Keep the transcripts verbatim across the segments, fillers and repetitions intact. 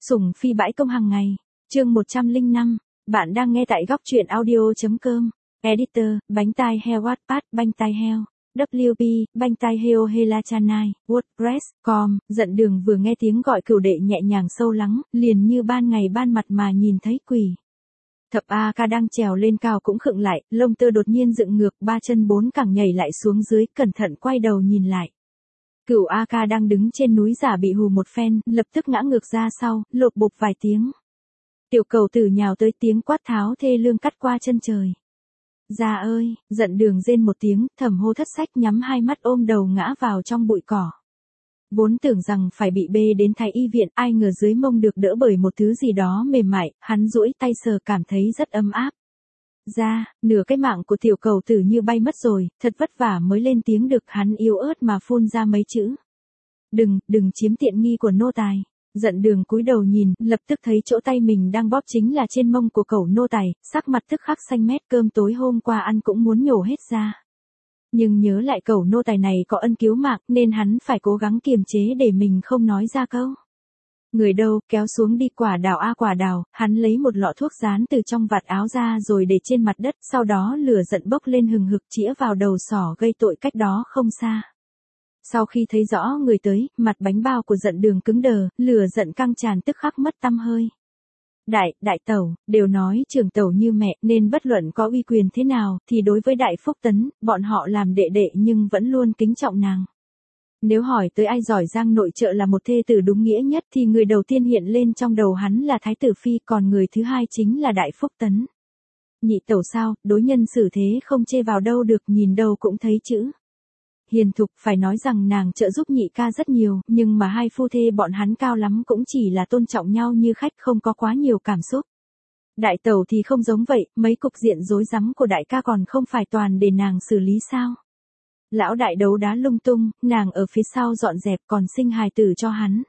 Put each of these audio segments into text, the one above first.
Sủng phi bãi công hàng ngày. Chương một trăm lẻ năm. Bạn đang nghe tại góc truyện audio.com. Editor, bánh tai heo Wattpad, bánh tai heo. vê kép pê, bánh tai heo Helachanai, WordPress, com. Giận Đường vừa nghe tiếng gọi cửu đệ nhẹ nhàng sâu lắng, liền như ban ngày ban mặt mà nhìn thấy quỷ. Thập A Ca đang trèo lên cao cũng khựng lại, lông tơ đột nhiên dựng ngược, ba chân bốn cẳng nhảy lại xuống dưới, cẩn thận quay đầu nhìn lại. Cửu A Ca đang đứng trên núi giả bị hù một phen, lập tức ngã ngược ra sau, lột bột vài tiếng. Tiểu cầu tử nhào tới, tiếng quát tháo thê lương cắt qua chân trời. Gia ơi, Giận Đường rên một tiếng, thầm hô thất sách, nhắm hai mắt ôm đầu ngã vào trong bụi cỏ. Vốn tưởng rằng phải bị bê đến thái y viện, ai ngờ dưới mông được đỡ bởi một thứ gì đó mềm mại, hắn duỗi tay sờ cảm thấy rất ấm áp. Ra, nửa cái mạng của tiểu cầu tử như bay mất rồi, thật vất vả mới lên tiếng được, hắn yếu ớt mà phun ra mấy chữ. Đừng, đừng chiếm tiện nghi của nô tài. Giận Đường cúi đầu nhìn, lập tức thấy chỗ tay mình đang bóp chính là trên mông của cẩu nô tài, sắc mặt tức khắc xanh mét, cơm tối hôm qua ăn cũng muốn nhổ hết ra. Nhưng nhớ lại cẩu nô tài này có ân cứu mạng nên hắn phải cố gắng kiềm chế để mình không nói ra câu. Người đâu, kéo xuống đi, quả đào a quả đào, hắn lấy một lọ thuốc dán từ trong vạt áo ra rồi để trên mặt đất, sau đó lửa giận bốc lên hừng hực chĩa vào đầu sỏ gây tội cách đó không xa. Sau khi thấy rõ người tới, mặt bánh bao của Giận Đường cứng đờ, lửa giận căng tràn tức khắc mất tăm hơi. Đại, đại tẩu, đều nói trưởng tẩu như mẹ nên bất luận có uy quyền thế nào thì đối với Đại Phúc Tấn, bọn họ làm đệ đệ nhưng vẫn luôn kính trọng nàng. Nếu hỏi tới ai giỏi giang nội trợ là một thê tử đúng nghĩa nhất thì người đầu tiên hiện lên trong đầu hắn là Thái tử Phi, còn người thứ hai chính là Đại Phúc Tấn. Nhị tẩu sao, đối nhân xử thế không chê vào đâu được, nhìn đâu cũng thấy chữ hiền thục, phải nói rằng nàng trợ giúp nhị ca rất nhiều, nhưng mà hai phu thê bọn hắn cao lắm cũng chỉ là tôn trọng nhau như khách, không có quá nhiều cảm xúc. Đại tẩu thì không giống vậy, mấy cục diện rối rắm của đại ca còn không phải toàn để nàng xử lý sao? Lão đại đấu đá lung tung, nàng ở phía sau dọn dẹp còn sinh hài tử cho hắn.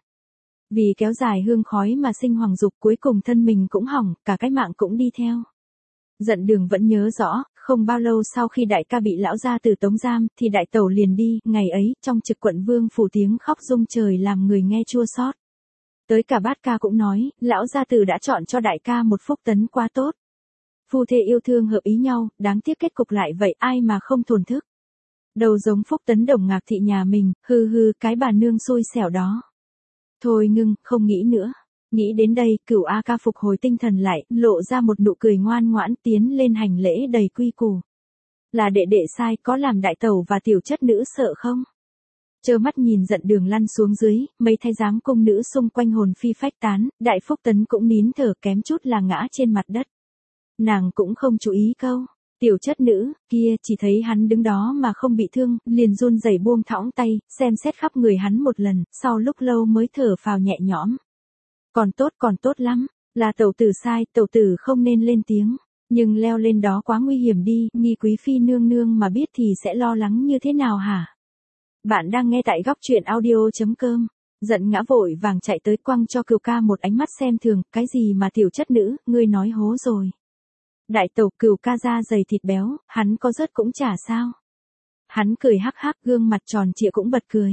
Vì kéo dài hương khói mà sinh hoàng dục, cuối cùng thân mình cũng hỏng, cả cái mạng cũng đi theo. Giận Đường vẫn nhớ rõ, không bao lâu sau khi đại ca bị lão gia tử tống giam, thì đại tẩu liền đi, ngày ấy, trong trực quận vương phủ tiếng khóc rung trời làm người nghe chua xót. Tới cả bát ca cũng nói, lão gia tử đã chọn cho đại ca một Phúc Tấn quá tốt. Phu thê yêu thương hợp ý nhau, đáng tiếc kết cục lại vậy, ai mà không thổn thức. Đầu giống Phúc Tấn Đồng Ngạc thị nhà mình, hư hư, cái bà nương xui xẻo đó. Thôi ngưng, không nghĩ nữa. Nghĩ đến đây, Cửu A Ca phục hồi tinh thần lại, lộ ra một nụ cười ngoan ngoãn, tiến lên hành lễ đầy quy củ. Là đệ đệ sai, có làm đại tẩu và tiểu chất nữ sợ không? Trơ mắt nhìn Giận Đường lăn xuống dưới, mấy thái giám cung nữ xung quanh hồn phi phách tán, Đại Phúc Tấn cũng nín thở, kém chút là ngã trên mặt đất. Nàng cũng không chú ý câu. Tiểu chất nữ, kia, chỉ thấy hắn đứng đó mà không bị thương, liền run rẩy buông thõng tay, xem xét khắp người hắn một lần, sau lúc lâu mới thở phào nhẹ nhõm. Còn tốt, còn tốt lắm, là tẩu tử sai, tẩu tử không nên lên tiếng, nhưng leo lên đó quá nguy hiểm đi, Nghi quý phi nương nương mà biết thì sẽ lo lắng như thế nào hả? Bạn đang nghe tại góc truyện audio.com. Giận ngã vội vàng chạy tới quăng cho Cửu ca một ánh mắt xem thường, cái gì mà tiểu chất nữ, ngươi nói hố rồi. Đại tẩu, Cửu ca da dày thịt béo, hắn có rớt cũng chả sao. Hắn cười hắc hắc, gương mặt tròn trịa cũng bật cười.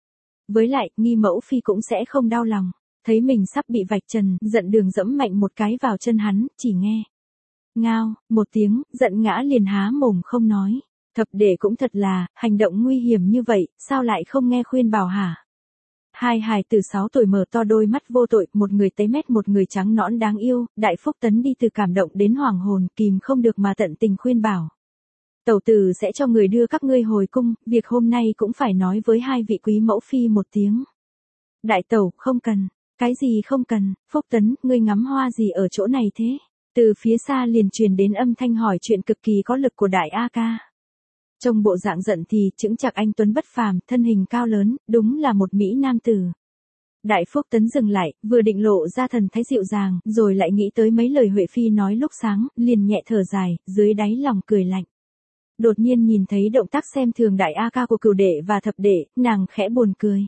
Với lại, Nghi mẫu phi cũng sẽ không đau lòng. Thấy mình sắp bị vạch trần, Giận Đường dẫm mạnh một cái vào chân hắn, chỉ nghe. Ngao, một tiếng, Giận ngã liền há mồm không nói. Thập đệ cũng thật là, hành động nguy hiểm như vậy, sao lại không nghe khuyên bảo hả? Hai hài từ sáu tuổi mở to đôi mắt vô tội, một người tấy mét một người trắng nõn đáng yêu, Đại Phúc Tấn đi từ cảm động đến hoàng hồn, kìm không được mà tận tình khuyên bảo. Tẩu tử sẽ cho người đưa các ngươi hồi cung, việc hôm nay cũng phải nói với hai vị quý mẫu phi một tiếng. Đại tẩu, không cần. Cái gì không cần, Phúc Tấn, ngươi ngắm hoa gì ở chỗ này thế? Từ phía xa liền truyền đến âm thanh hỏi chuyện cực kỳ có lực của Đại A Ca. Trông bộ dạng giận thì, chững chạc anh tuấn bất phàm, thân hình cao lớn, đúng là một mỹ nam tử. Đại Phúc Tấn dừng lại, vừa định lộ ra thần thái dịu dàng, rồi lại nghĩ tới mấy lời Huệ Phi nói lúc sáng, liền nhẹ thở dài, dưới đáy lòng cười lạnh. Đột nhiên nhìn thấy động tác xem thường Đại A Ca của Cửu đệ và thập đệ, nàng khẽ buồn cười.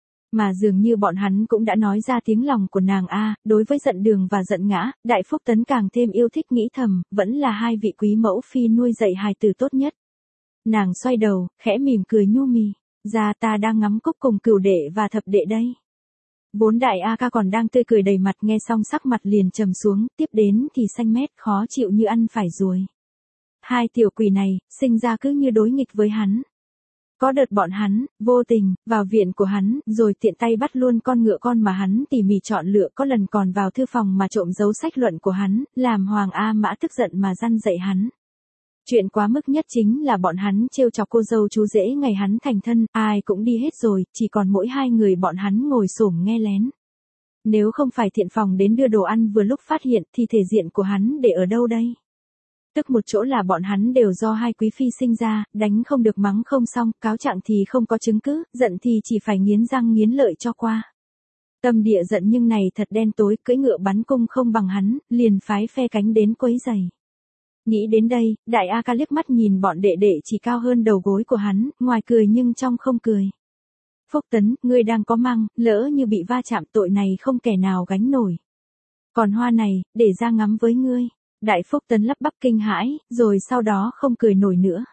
Mà dường như bọn hắn cũng đã nói ra tiếng lòng của nàng a, đối với Giận Đường và Giận Ngã, Đại Phúc Tấn càng thêm yêu thích, nghĩ thầm, vẫn là hai vị quý mẫu phi nuôi dạy hài tử tốt nhất. Nàng xoay đầu, khẽ mỉm cười nhu mì, ra ta đang ngắm cúc cùng Cửu đệ và thập đệ đây. Vốn đại A ca còn đang tươi cười đầy mặt, nghe xong sắc mặt liền trầm xuống, tiếp đến thì xanh mét khó chịu như ăn phải ruồi. Hai tiểu quỷ này, sinh ra cứ như đối nghịch với hắn. Có đợt bọn hắn, vô tình, vào viện của hắn, rồi tiện tay bắt luôn con ngựa con mà hắn tỉ mỉ chọn lựa, có lần còn vào thư phòng mà trộm dấu sách luận của hắn, làm Hoàng A Mã tức giận mà răn dạy hắn. Chuyện quá mức nhất chính là bọn hắn trêu chọc cô dâu chú rể ngày hắn thành thân, ai cũng đi hết rồi, chỉ còn mỗi hai người bọn hắn ngồi xổm nghe lén. Nếu không phải thiện phòng đến đưa đồ ăn vừa lúc phát hiện thì thể diện của hắn để ở đâu đây? Tức một chỗ là bọn hắn đều do hai quý phi sinh ra, đánh không được mắng không xong, cáo trạng thì không có chứng cứ, giận thì chỉ phải nghiến răng nghiến lợi cho qua. Tâm địa giận nhưng này thật đen tối, cưỡi ngựa bắn cung không bằng hắn, liền phái phe cánh đến quấy giày. Nghĩ đến đây, đại A ca liếc mắt nhìn bọn đệ đệ chỉ cao hơn đầu gối của hắn, ngoài cười nhưng trong không cười. Phúc Tấn, ngươi đang có măng, lỡ như bị va chạm tội này không kẻ nào gánh nổi. Còn hoa này, để ra ngắm với ngươi. Đại Phúc Tấn lắp bắp kinh hãi, rồi sau đó không cười nổi nữa.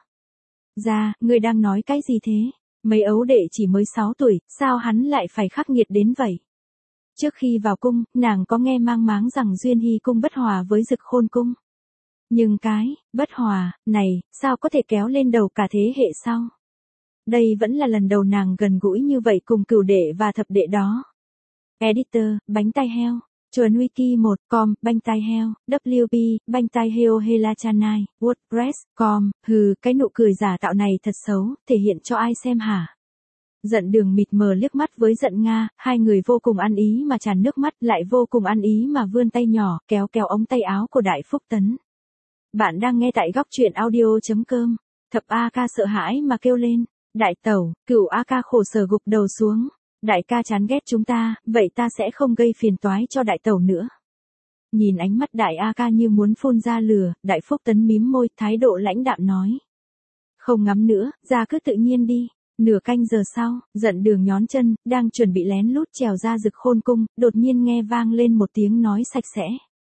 Ra, ngươi đang nói cái gì thế? Mấy ấu đệ chỉ mới sáu tuổi, sao hắn lại phải khắc nghiệt đến vậy? Trước khi vào cung, nàng có nghe mang máng rằng Duyên Hy cung bất hòa với Dực Khôn cung. Nhưng cái, bất hòa, này, sao có thể kéo lên đầu cả thế hệ sau? Đây vẫn là lần đầu nàng gần gũi như vậy cùng cửu đệ và thập đệ đó. Editor, bánh tai heo. Chuẩn wiki một com, banh tai heo, vê kép, banh tai heo Helachanai, WordPress, com, hừ, cái nụ cười giả tạo này thật xấu, thể hiện cho ai xem hả? Giận Đường mịt mờ liếc mắt với Giận Nga, hai người vô cùng ăn ý mà tràn nước mắt, lại vô cùng ăn ý mà vươn tay nhỏ, kéo kéo ống tay áo của Đại Phúc Tấn. Bạn đang nghe tại góc truyện audio.com, thập A ca sợ hãi mà kêu lên, đại tẩu, cửu A ca khổ sở gục đầu xuống. Đại ca chán ghét chúng ta, vậy ta sẽ không gây phiền toái cho đại tẩu nữa. Nhìn ánh mắt đại A ca như muốn phun ra lửa, Đại Phúc Tấn mím môi, thái độ lãnh đạm nói. Không ngắm nữa, ra cứ tự nhiên đi. Nửa canh giờ sau, Giận Đường nhón chân, đang chuẩn bị lén lút trèo ra Dực Khôn cung, đột nhiên nghe vang lên một tiếng nói sạch sẽ.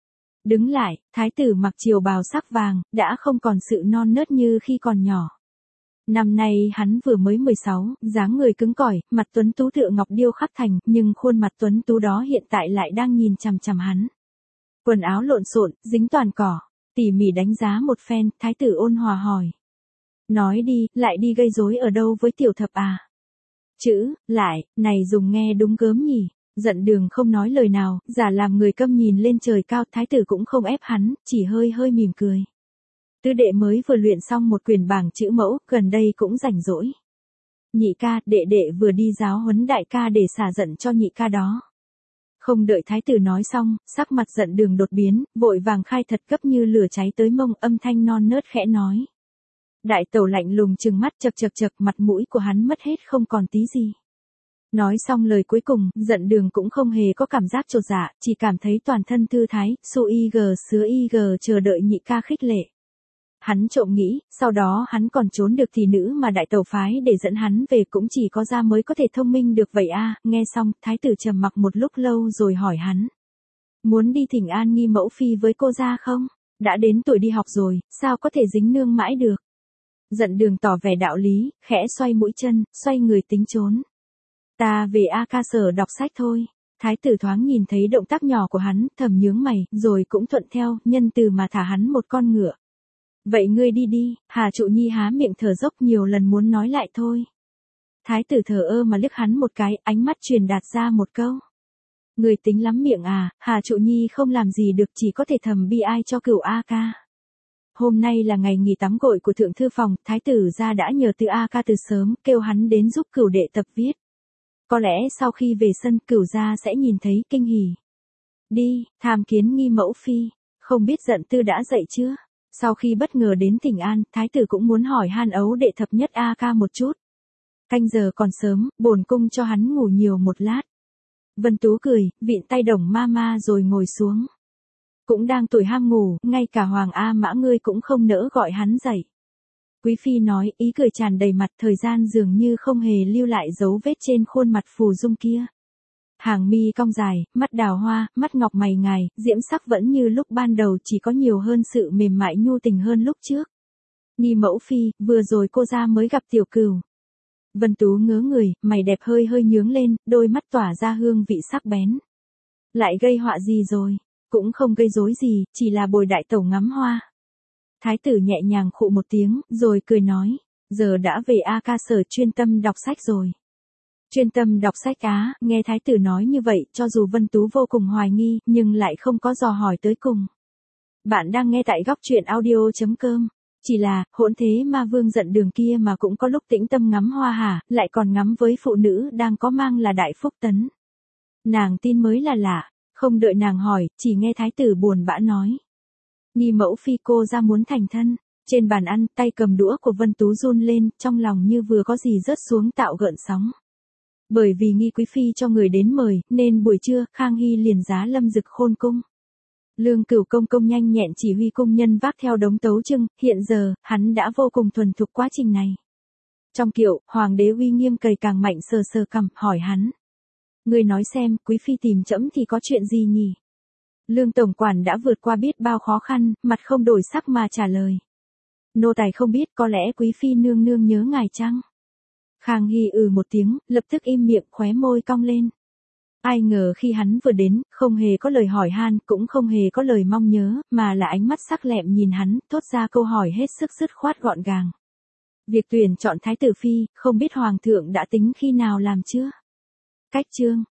Đứng lại, thái tử mặc triều bào sắc vàng, đã không còn sự non nớt như khi còn nhỏ. Năm nay hắn vừa mới mười sáu, dáng người cứng cỏi, mặt tuấn tú tựa ngọc điêu khắc thành, nhưng khuôn mặt tuấn tú đó hiện tại lại đang nhìn chằm chằm hắn. Quần áo lộn xộn, dính toàn cỏ, tỉ mỉ đánh giá một phen, thái tử ôn hòa hỏi. Nói đi, lại đi gây rối ở đâu với tiểu thập à? Chữ, lại, này dùng nghe đúng gớm nhỉ. Giận Đường không nói lời nào, giả làm người câm nhìn lên trời cao, thái tử cũng không ép hắn, chỉ hơi hơi mỉm cười. Tứ đệ mới vừa luyện xong một quyền bảng chữ mẫu, gần đây cũng rảnh rỗi. Nhị ca, đệ đệ vừa đi giáo huấn đại ca để xả giận cho nhị ca đó. Không đợi thái tử nói xong, sắc mặt Giận Đường đột biến, vội vàng khai thật cấp như lửa cháy tới mông, âm thanh non nớt khẽ nói. Đại tẩu lạnh lùng trừng mắt chật chật chật, mặt mũi của hắn mất hết không còn tí gì. Nói xong lời cuối cùng, Giận Đường cũng không hề có cảm giác chột dạ, chỉ cảm thấy toàn thân thư thái, su y gờ sứa y gờ chờ đợi nhị ca khích lệ. Hắn trộm nghĩ, sau đó hắn còn trốn được thì nữ mà đại tẩu phái để dẫn hắn về cũng chỉ có ra mới có thể thông minh được vậy a. Nghe xong, thái tử trầm mặc một lúc lâu rồi hỏi hắn. Muốn đi thỉnh an nghi mẫu phi với cô ra không? Đã đến tuổi đi học rồi, sao có thể dính nương mãi được? Giận Đường tỏ vẻ đạo lý, khẽ xoay mũi chân, xoay người tính trốn. Ta về A ca sở đọc sách thôi. Thái tử thoáng nhìn thấy động tác nhỏ của hắn, thầm nhướng mày, rồi cũng thuận theo, nhân từ mà thả hắn một con ngựa. Vậy ngươi đi đi, Hà Trụ Nhi há miệng thở dốc nhiều lần muốn nói lại thôi. Thái tử thờ ơ mà liếc hắn một cái, ánh mắt truyền đạt ra một câu. Người tính lắm miệng à, Hà Trụ Nhi không làm gì được, chỉ có thể thầm bi ai cho cửu A ca. Hôm nay là ngày nghỉ tắm gội của thượng thư phòng, thái tử gia đã nhờ từ A ca từ sớm, kêu hắn đến giúp cửu đệ tập viết. Có lẽ sau khi về sân, cửu gia sẽ nhìn thấy kinh hỉ. Đi, tham kiến nghi mẫu phi, không biết Giận Tư đã dậy chưa? Sau khi bất ngờ đến Thỉnh An, thái tử cũng muốn hỏi han ấu đệ thập nhất A ca một chút. Canh giờ còn sớm, bổn cung cho hắn ngủ nhiều một lát. Vân Tú cười, vịn tay Đồng ma ma rồi ngồi xuống. Cũng đang tuổi ham ngủ, ngay cả Hoàng A Mã ngươi cũng không nỡ gọi hắn dậy. Quý phi nói, ý cười tràn đầy mặt, thời gian dường như không hề lưu lại dấu vết trên khuôn mặt phù dung kia. Hàng mi cong dài, mắt đào hoa, mắt ngọc mày ngài, diễm sắc vẫn như lúc ban đầu, chỉ có nhiều hơn sự mềm mại nhu tình hơn lúc trước. Nghi mẫu phi, vừa rồi cô ra mới gặp tiểu cửu. Vân Tú ngớ người, mày đẹp hơi hơi nhướng lên, đôi mắt tỏa ra hương vị sắc bén. Lại gây họa gì rồi? Cũng không gây rối gì, chỉ là bồi đại tẩu ngắm hoa. Thái tử nhẹ nhàng khụ một tiếng, rồi cười nói, giờ đã về A Ca Sở chuyên tâm đọc sách rồi. Chuyên tâm đọc sách á, nghe thái tử nói như vậy, cho dù Vân Tú vô cùng hoài nghi, nhưng lại không có dò hỏi tới cùng. Bạn đang nghe tại góc truyện audio.com. Chỉ là, hỗn thế ma vương giận đường kia mà cũng có lúc tĩnh tâm ngắm hoa hả, lại còn ngắm với phụ nữ đang có mang là Đại Phúc Tấn. Nàng tin mới là lạ, không đợi nàng hỏi, chỉ nghe thái tử buồn bã nói. Nghi mẫu phi cô ra muốn thành thân. Trên bàn ăn, tay cầm đũa của Vân Tú run lên, trong lòng như vừa có gì rớt xuống tạo gợn sóng. Bởi vì Nghi quý phi cho người đến mời, nên buổi trưa, Khang Hy liền giá Lâm Dực khôn cung. Lương Cửu công công nhanh nhẹn chỉ huy cung nhân vác theo đống tấu trưng, hiện giờ, hắn đã vô cùng thuần thục quá trình này. Trong kiệu, hoàng đế uy nghiêm cầy càng mạnh sờ sờ cằm, hỏi hắn. Người nói xem, quý phi tìm trẫm thì có chuyện gì nhỉ? Lương tổng quản đã vượt qua biết bao khó khăn, mặt không đổi sắc mà trả lời. Nô tài không biết, có lẽ quý phi nương nương nhớ ngài chăng? Khang Hy ừ một tiếng, lập tức im miệng, khóe môi cong lên. Ai ngờ khi hắn vừa đến, không hề có lời hỏi han, cũng không hề có lời mong nhớ, mà là ánh mắt sắc lẹm nhìn hắn, thốt ra câu hỏi hết sức dứt khoát gọn gàng. Việc tuyển chọn thái tử phi, không biết hoàng thượng đã tính khi nào làm chưa? Cách chương,